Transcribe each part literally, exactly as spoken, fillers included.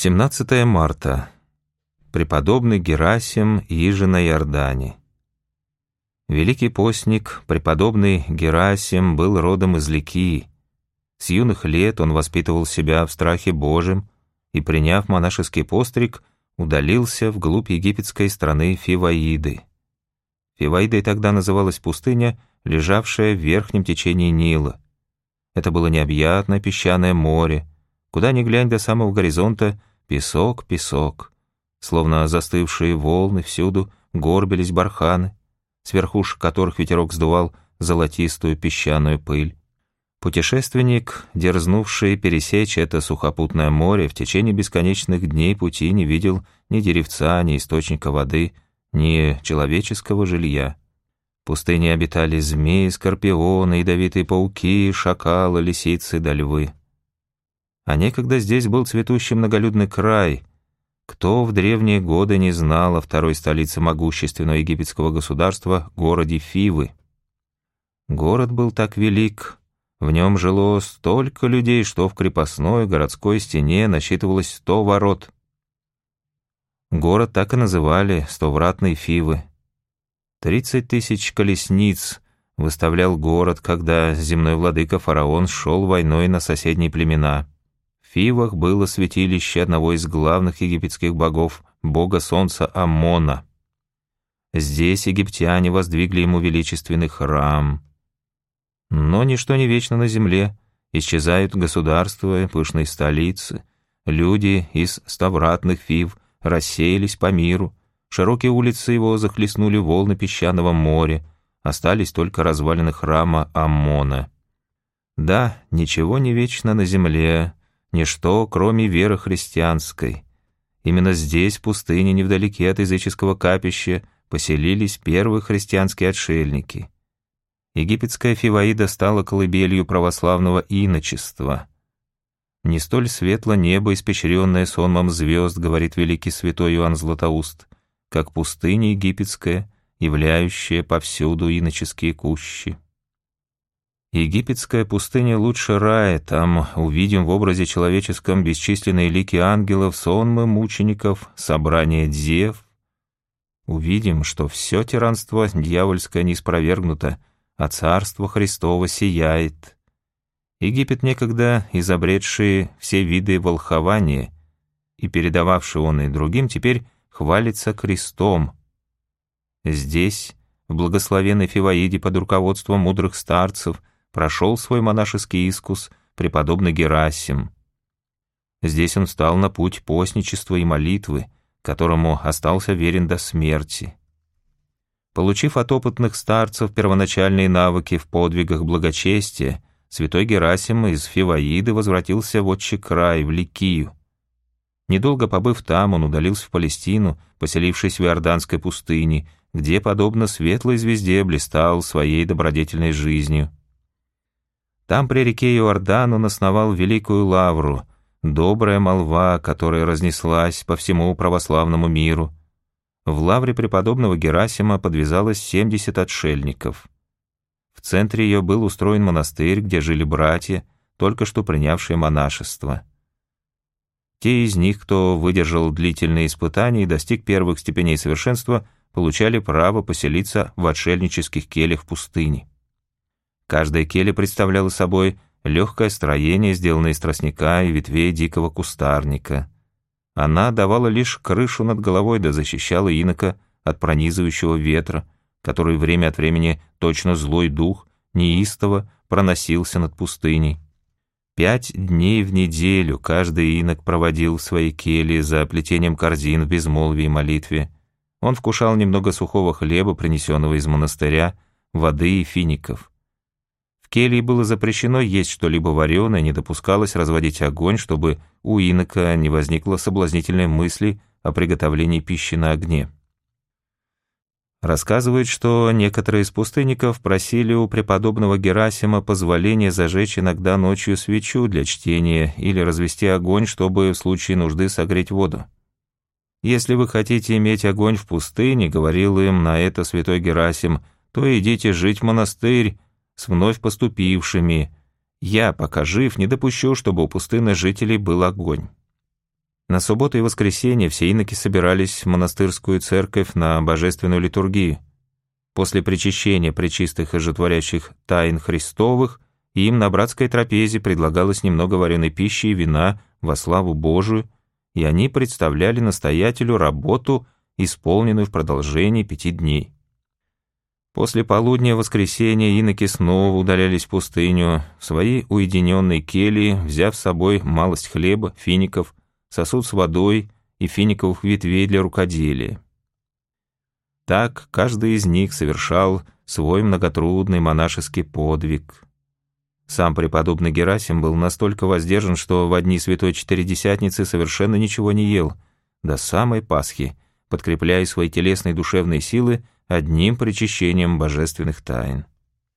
семнадцатое марта. Преподобный Герасим иже на Иордане. Великий постник, преподобный Герасим, был родом из Ликии. С юных лет он воспитывал себя в страхе Божьем и, приняв монашеский постриг, удалился вглубь египетской страны Фиваиды. Фиваидой тогда называлась пустыня, лежавшая в верхнем течении Нила. Это было необъятное песчаное море, куда ни глянь до самого горизонта песок, песок. Словно застывшие волны всюду горбились барханы, с верхушек которых ветерок сдувал золотистую песчаную пыль. Путешественник, дерзнувший пересечь это сухопутное море, в течение бесконечных дней пути не видел ни деревца, ни источника воды, ни человеческого жилья. В пустыне обитали змеи, скорпионы, ядовитые пауки, шакалы, лисицы да львы. А некогда здесь был цветущий многолюдный край. Кто в древние годы не знал о второй столице могущественного египетского государства, городе Фивы? Город был так велик, в нем жило столько людей, что в крепостной городской стене насчитывалось сто ворот. Город так и называли «Стовратной Фивы». Тридцать тысяч колесниц выставлял город, когда земной владыка фараон шел войной на соседние племена. В Фивах было святилище одного из главных египетских богов, бога солнца Амона. Здесь египтяне воздвигли ему величественный храм. Но ничто не вечно на земле, исчезают государства, пышные столицы, люди из ставратных Фив рассеялись по миру, широкие улицы его захлестнули волны песчаного моря, остались только развалины храма Амона. Да, ничего не вечно на земле, ничто, кроме веры христианской. Именно здесь, в пустыне, невдалеке от языческого капища, поселились первые христианские отшельники. Египетская Фиваида стала колыбелью православного иночества. «Не столь светло небо, испещренное сонмом звезд, — говорит великий святой Иоанн Златоуст, — как пустыня египетская, являющая повсюду иноческие кущи». Египетская пустыня лучше рая, там увидим в образе человеческом бесчисленные лики ангелов, сонмы мучеников, собрание дзев. Увидим, что все тиранство дьявольское не спровергнуто, а царство Христово сияет. Египет, некогда изобретший все виды волхования и передававший он и другим, теперь хвалится крестом. Здесь, в благословенной Фиваиде под руководством мудрых старцев, прошел свой монашеский искус преподобный Герасим. Здесь он встал на путь постничества и молитвы, которому остался верен до смерти. Получив от опытных старцев первоначальные навыки в подвигах благочестия, святой Герасим из Фиваиды возвратился в отчий край, в Ликию. Недолго побыв там, он удалился в Палестину, поселившись в Иорданской пустыне, где, подобно светлой звезде, блистал своей добродетельной жизнью. Там при реке Иордан он основал великую лавру, добрая молва, которая разнеслась по всему православному миру. В лавре преподобного Герасима подвязалось семьдесят отшельников. В центре ее был устроен монастырь, где жили братья, только что принявшие монашество. Те из них, кто выдержал длительные испытания и достиг первых степеней совершенства, получали право поселиться в отшельнических кельях в пустыне. Каждая келья представляла собой легкое строение, сделанное из тростника и ветвей дикого кустарника. Она давала лишь крышу над головой да защищала инока от пронизывающего ветра, который время от времени, точно злой дух, неистово проносился над пустыней. Пять дней в неделю каждый инок проводил в своей келье за плетением корзин в безмолвии и молитве. Он вкушал немного сухого хлеба, принесенного из монастыря, воды и фиников. В келье было запрещено есть что-либо вареное, не допускалось разводить огонь, чтобы у инока не возникло соблазнительной мысли о приготовлении пищи на огне. Рассказывают, что некоторые из пустынников просили у преподобного Герасима позволения зажечь иногда ночью свечу для чтения или развести огонь, чтобы в случае нужды согреть воду. «Если вы хотите иметь огонь в пустыне, — говорил им на это святой Герасим, — то идите жить в монастырь с вновь поступившими. Я, пока жив, не допущу, чтобы у пустынных жителей был огонь». На субботу и воскресенье все иноки собирались в монастырскую церковь на божественную литургию. После причащения пречистых и животворящих тайн Христовых им на братской трапезе предлагалось немного вареной пищи и вина во славу Божию, и они представляли настоятелю работу, исполненную в продолжении пяти дней. После полудня воскресенья иноки снова удалялись в пустыню, в свои уединенные кельи, взяв с собой малость хлеба, фиников, сосуд с водой и финиковых ветвей для рукоделия. Так каждый из них совершал свой многотрудный монашеский подвиг. Сам преподобный Герасим был настолько воздержан, что в дни Святой Четыредесятницы совершенно ничего не ел, до самой Пасхи, подкрепляя свои телесные и душевные силы одним причащением божественных тайн.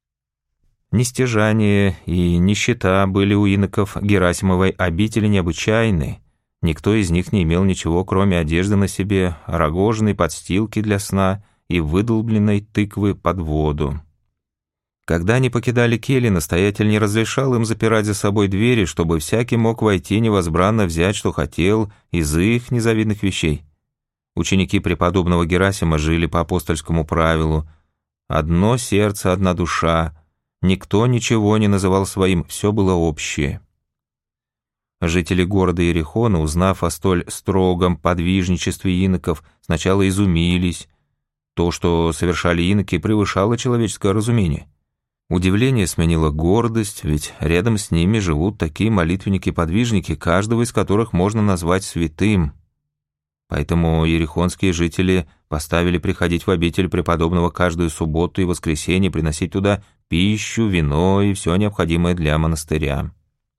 Нестяжание и нищета были у иноков Герасимовой обители необычайны. Никто из них не имел ничего, кроме одежды на себе, рогожной подстилки для сна и выдолбленной тыквы под воду. Когда они покидали кельи, настоятель не разрешал им запирать за собой двери, чтобы всякий мог войти невозбранно взять, что хотел, из их незавидных вещей. Ученики преподобного Герасима жили по апостольскому правилу: «Одно сердце, одна душа», никто ничего не называл своим, все было общее. Жители города Иерихона, узнав о столь строгом подвижничестве иноков, сначала изумились. То, что совершали иноки, превышало человеческое разумение. Удивление сменило гордость, ведь рядом с ними живут такие молитвенники-подвижники, каждого из которых можно назвать святым. Поэтому иерихонские жители поставили приходить в обитель преподобного каждую субботу и воскресенье, приносить туда пищу, вино и все необходимое для монастыря.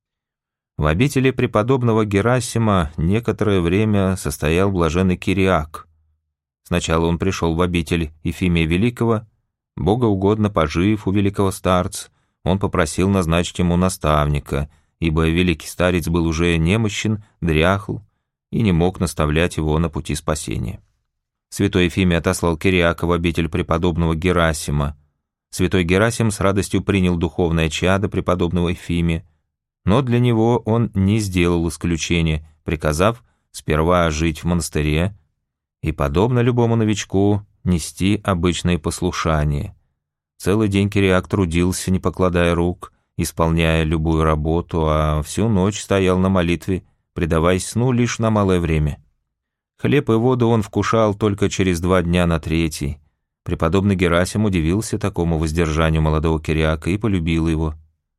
В обители преподобного Герасима некоторое время состоял блаженный Кириак. Сначала он пришел в обитель Ефимия Великого, богоугодно пожив у великого старца, он попросил назначить ему наставника, ибо великий старец был уже немощен, дряхл и не мог наставлять его на пути спасения. Святой Ефимий отослал Кириака в обитель преподобного Герасима. Святой Герасим с радостью принял духовное чадо преподобного Ефимия, но для него он не сделал исключения, приказав сперва жить в монастыре и, подобно любому новичку, нести обычное послушание. Целый день Кириак трудился, не покладая рук, исполняя любую работу, а всю ночь стоял на молитве, предаваясь сну лишь на малое время. Хлеб и воду он вкушал только через два дня на третий. Преподобный Герасим удивился такому воздержанию молодого Кириака и полюбил его.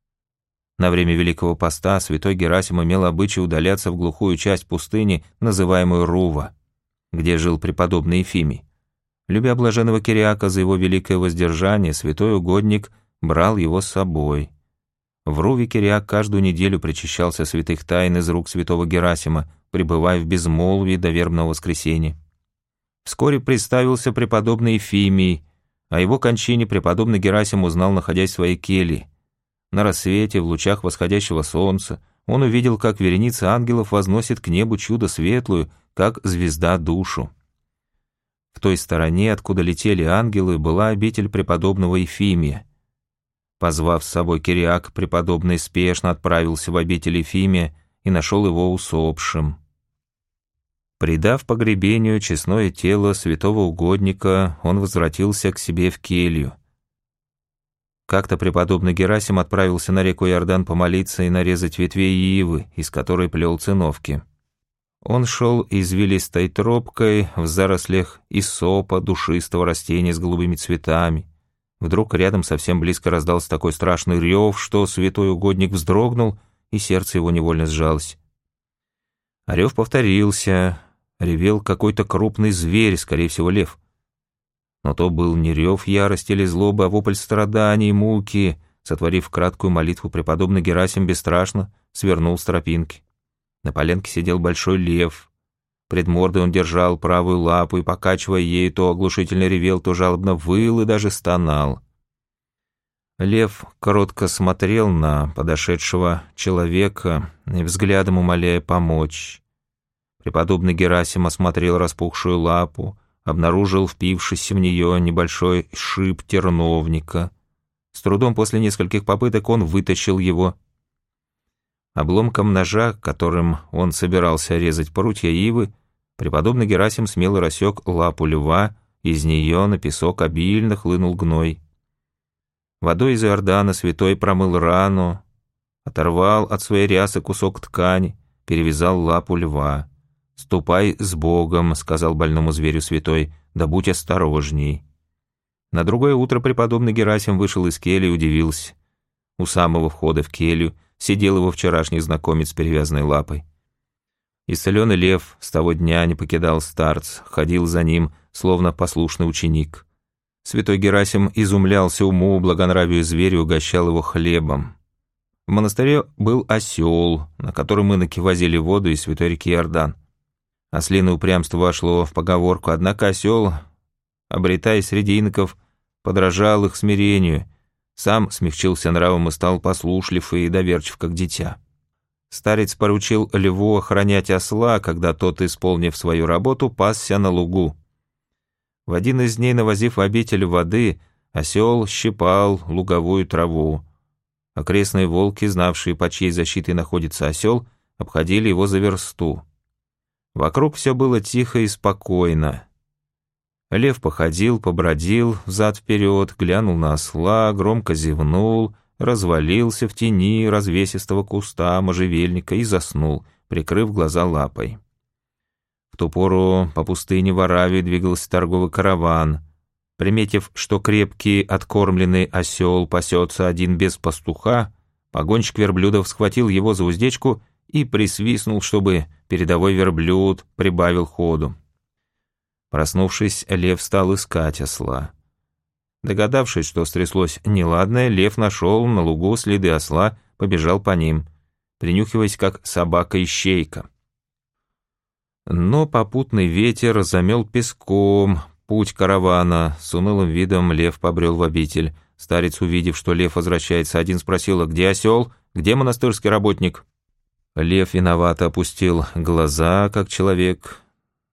На время Великого Поста святой Герасим имел обычай удаляться в глухую часть пустыни, называемую Рува, где жил преподобный Ефимий. Любя блаженного Кириака за его великое воздержание, святой угодник брал его с собой. В Руве Кириак каждую неделю причащался святых тайн из рук святого Герасима, пребывая в безмолвии до вербного воскресенья. Вскоре представился преподобный Ефимий. О его кончине преподобный Герасим узнал, находясь в своей келье. На рассвете, в лучах восходящего солнца, он увидел, как вереница ангелов возносит к небу чудо светлую, как звезда душу. В той стороне, откуда летели ангелы, была обитель преподобного Ефимия. Позвав с собой Кириак, преподобный спешно отправился в обитель Ефимия и нашел его усопшим. Предав погребению честное тело святого угодника, он возвратился к себе в келью. Как-то преподобный Герасим отправился на реку Иордан помолиться и нарезать ветвей ивы, из которой плел циновки. Он шел извилистой тропкой в зарослях исопа, душистого растения с голубыми цветами. Вдруг рядом совсем близко раздался такой страшный рев, что святой угодник вздрогнул, и сердце его невольно сжалось. А рев повторился, ревел какой-то крупный зверь, скорее всего лев. Но то был не рев ярости или злобы, а вопль страданий и муки. Сотворив краткую молитву, преподобный Герасим бесстрашно свернул с тропинки. На полянке сидел большой лев. Пред мордой он держал правую лапу и, покачивая ею, то оглушительно ревел, то жалобно выл и даже стонал. Лев коротко смотрел на подошедшего человека и взглядом умоляя помочь. Преподобный Герасим осмотрел распухшую лапу, обнаружил впившийся в нее небольшой шип терновника. С трудом после нескольких попыток он вытащил его. Обломком ножа, которым он собирался резать прутья ивы, преподобный Герасим смело рассек лапу льва, из нее на песок обильно хлынул гной. Водой из Иордана святой промыл рану, оторвал от своей рясы кусок ткани, перевязал лапу льва. «Ступай с Богом», — сказал больному зверю святой, — «да будь осторожней». На другое утро преподобный Герасим вышел из кельи и удивился. У самого входа в келью сидел его вчерашний знакомец с перевязанной лапой. Исцеленный лев с того дня не покидал старца, ходил за ним, словно послушный ученик. Святой Герасим изумлялся уму, благонравию зверя, угощал его хлебом. В монастыре был осел, на котором иноки возили воду из святой реки Иордан. Ослиное упрямство вошло в поговорку, однако осел, обретая среди иноков, подражал их смирению, сам смягчился нравом и стал послушлив и доверчив, как дитя. Старец поручил льву охранять осла, когда тот, исполнив свою работу, пасся на лугу. В один из дней, навозив в обитель воды, осел щипал луговую траву. Окрестные волки, знавшие, под чьей защитой находится осел, обходили его за версту. Вокруг все было тихо и спокойно. Лев походил, побродил взад-вперед, глянул на осла, громко зевнул, развалился в тени развесистого куста можжевельника и заснул, прикрыв глаза лапой. В ту пору по пустыне в Аравии двигался торговый караван. Приметив, что крепкий откормленный осел пасется один без пастуха, погонщик верблюдов схватил его за уздечку и присвистнул, чтобы передовой верблюд прибавил ходу. Проснувшись, лев стал искать осла. Догадавшись, что стряслось неладное, лев нашел на лугу следы осла, побежал по ним, принюхиваясь, как собака-ищейка. Но попутный ветер замел песком путь каравана. С унылым видом лев побрел в обитель. Старец, увидев, что лев возвращается один, спросил: «Где осел? Где монастырский работник?» Лев виновато опустил глаза, как человек.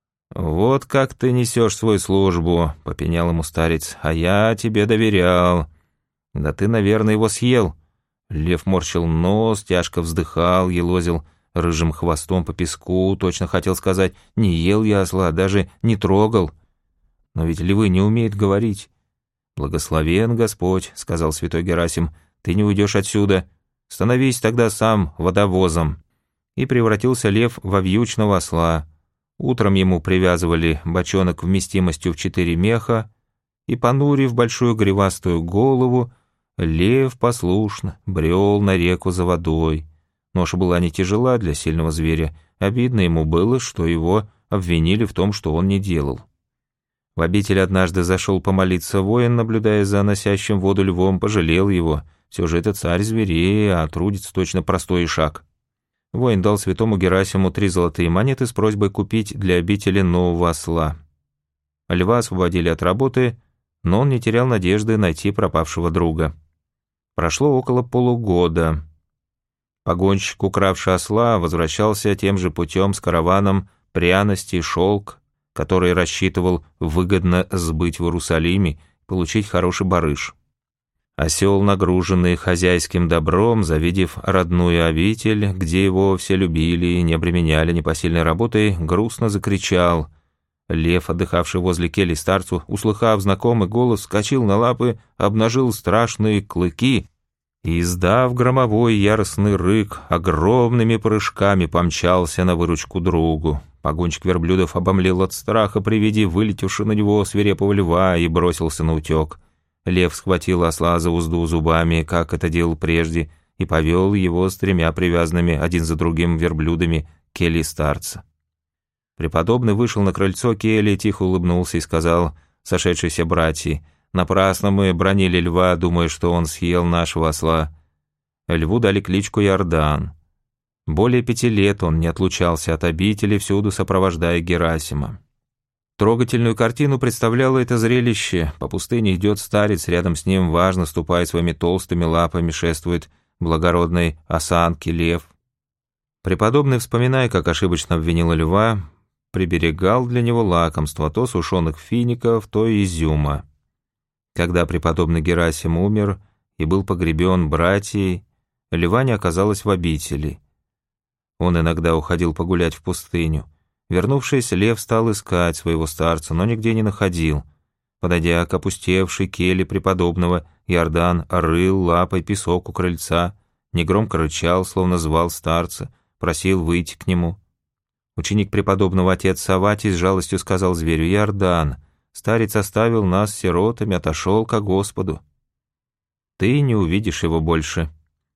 «Вот как ты несешь свою службу», — попенял ему старец, — «а я тебе доверял. Да ты, наверное, его съел». Лев морщил нос, тяжко вздыхал, елозил рыжим хвостом по песку, точно хотел сказать: «Не ел я осла, даже не трогал». Но ведь львы не умеют говорить. «Благословен Господь», — сказал святой Герасим, — «ты не уйдешь отсюда. Становись тогда сам водовозом». И превратился лев во вьючного осла. Утром ему привязывали бочонок вместимостью в четыре меха, и, понурив большую гривастую голову, лев послушно брел на реку за водой. Ноша была не тяжела для сильного зверя, обидно ему было, что его обвинили в том, что он не делал. В обитель однажды зашел помолиться воин, наблюдая за носящим воду львом, пожалел его. Все же это царь зверей, а трудится точно простой ишак. Воин дал святому Герасиму три золотые монеты с просьбой купить для обители нового осла. Льва освободили от работы, но он не терял надежды найти пропавшего друга. Прошло около полугода. Погонщик, укравший осла, возвращался тем же путем с караваном пряностей, шелк, который рассчитывал выгодно сбыть в Иерусалиме и получить хороший барыш. Осел, нагруженный хозяйским добром, завидев родную обитель, где его все любили и не обременяли непосильной работой, грустно закричал. Лев, отдыхавший возле кельи старцу, услыхав знакомый голос, вскочил на лапы, обнажил страшные клыки и, издав громовой яростный рык, огромными прыжками помчался на выручку другу. Погонщик верблюдов обомлел от страха при виде вылетевшего на него свирепого льва и бросился на утек. Лев схватил осла за узду зубами, как это делал прежде, и повел его с тремя привязанными один за другим верблюдами к келье старца. Преподобный вышел на крыльцо кельи, тихо улыбнулся и сказал сошедшиеся братья: «Напрасно мы бранили льва, думая, что он съел нашего осла. Льву дали кличку Иордан. Более пяти лет он не отлучался от обители, всюду сопровождая Герасима». Трогательную картину представляло это зрелище. По пустыне идет старец, рядом с ним, важно ступая своими толстыми лапами, шествует благородной осанки лев. Преподобный, вспоминая, как ошибочно обвинила льва, приберегал для него лакомства, то сушеных фиников, то изюма. Когда преподобный Герасим умер и был погребен братьей, льва не оказалось в обители, Он иногда уходил погулять в пустыню. Вернувшись, Лев стал искать своего старца, но нигде не находил. Подойдя к опустевшей келье преподобного, Иордан рыл лапой песок у крыльца, негромко рычал, словно звал старца, просил выйти к нему. Ученик преподобного отец Савватий с жалостью сказал зверю: «Иордан, старец оставил нас сиротами, отошел ко Господу. Ты не увидишь его больше».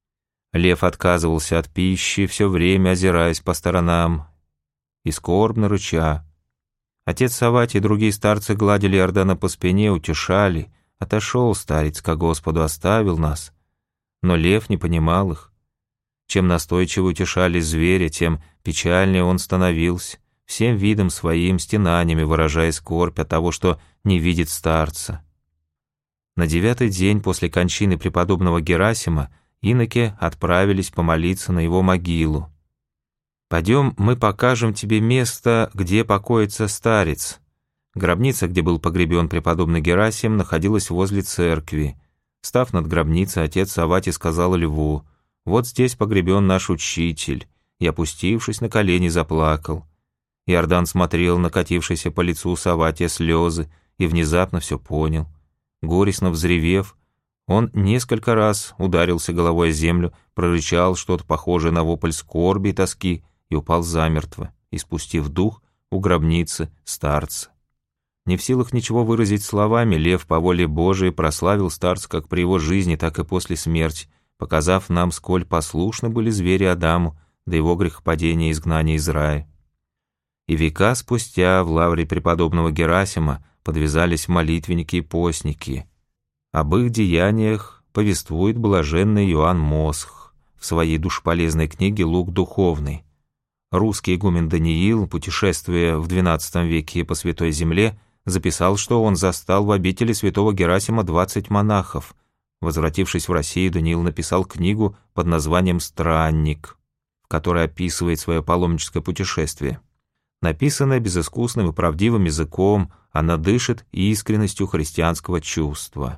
Лев отказывался от пищи, все время озираясь по сторонам и скорбно рыча. Отец Савватий и другие старцы гладили Иордана по спине, утешали. Отошел старец ко Господу, оставил нас. Но Лев не понимал их. Чем настойчиво утешали зверя, тем печальнее он становился, всем видом своим, стенаниями выражая скорбь от того, что не видит старца. На девятый день после кончины преподобного Герасима иноки отправились помолиться на его могилу. «Пойдем, мы покажем тебе место, где покоится старец». Гробница, где был погребен преподобный Герасим, находилась возле церкви. Став над гробницей, отец Савватий сказал Льву: «Вот здесь погребен наш учитель», и, опустившись на колени, заплакал. Иордан смотрел на катившиеся по лицу Савватия слезы и внезапно все понял. Горестно взревев, он несколько раз ударился головой о землю, прорычал что-то похожее на вопль скорби и тоски и упал замертво, испустив дух у гробницы старца. Не в силах ничего выразить словами, Лев по воле Божией прославил старца как при его жизни, так и после смерти, показав нам, сколь послушны были звери Адаму до его грехопадения и изгнания из рая. И века спустя в лавре преподобного Герасима подвязались молитвенники и постники. Об их деяниях повествует блаженный Иоанн Мосх в своей душеполезной книге «Лук духовный». Русский игумен Даниил, путешествуя в двенадцатом веке по Святой Земле, записал, что он застал в обители святого Герасима двадцать монахов. Возвратившись в Россию, Даниил написал книгу под названием «Странник», в которой описывает свое паломническое путешествие. Написанная безыскусным и правдивым языком, она дышит искренностью христианского чувства.